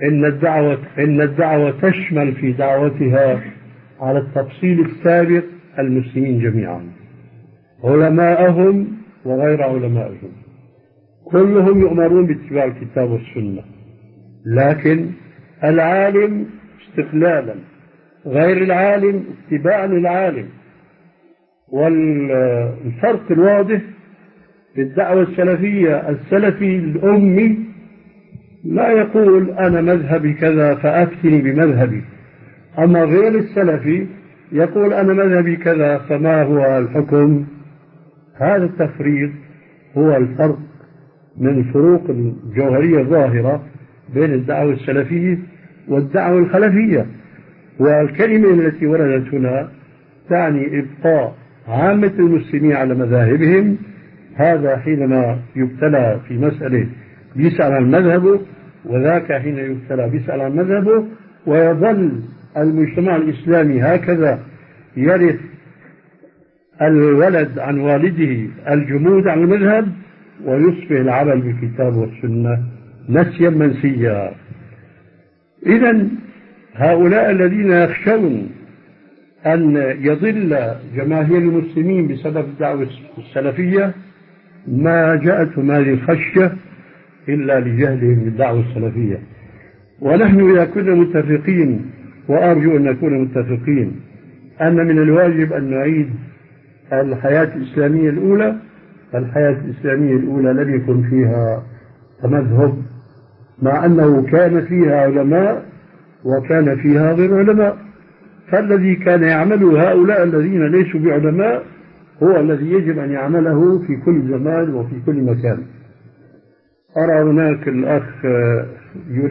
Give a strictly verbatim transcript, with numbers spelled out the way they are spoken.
إن الدعوة إن الدعوة تشمل في دعوتها على التفصيل السابق المسلمين جميعا، علماءهم وغير علمائهم، كلهم يؤمرون باتباع الكتاب والسنة، لكن العالم استقلالا، غير العالم اتباعا للعالم. والفرق الواضح في الدعوة السلفية، السلفي الأمي لا يقول أنا مذهبي كذا فأفتني بمذهبي، أما غير السلفي يقول أنا مذهبي كذا فما هو الحكم. هذا التفريق هو الفرق من الفروق الجوهرية الظاهرة بين الدعوة السلفية والدعوة الخلفية. والكلمة التي وردت هنا تعني إبقاء عامة المسلمين على مذاهبهم، هذا حينما يبتلى في مسألة بيسأل عن مذهبه، وذاك حين يبتلى بيسأل عن مذهبه، ويظل المجتمع الإسلامي هكذا يرث الولد عن والده الجمود عن المذهب، ويصبح العمل بالكتاب والسنة نسيا منسيا. إذن هؤلاء الذين يخشون أن يضل جماهير المسلمين بسبب الدعوة السلفية ما جاءتهم هذه الخشية إلا لجهلهم بالدعوة السلفية. ونحن إذا كنا متفقين، وأرجو أن نكون متفقين، أن من الواجب أن نعيد الحياة الإسلامية الأولى. الحياة الإسلامية الأولى لم يكن فيها تمذهب، مع أنه كان فيها علماء وكان فيها غير علماء، فالذي كان يعمله هؤلاء الذين ليسوا بعلماء هو الذي يجب أن يعمله في كل زمان وفي كل مكان. أرى هناك الأخ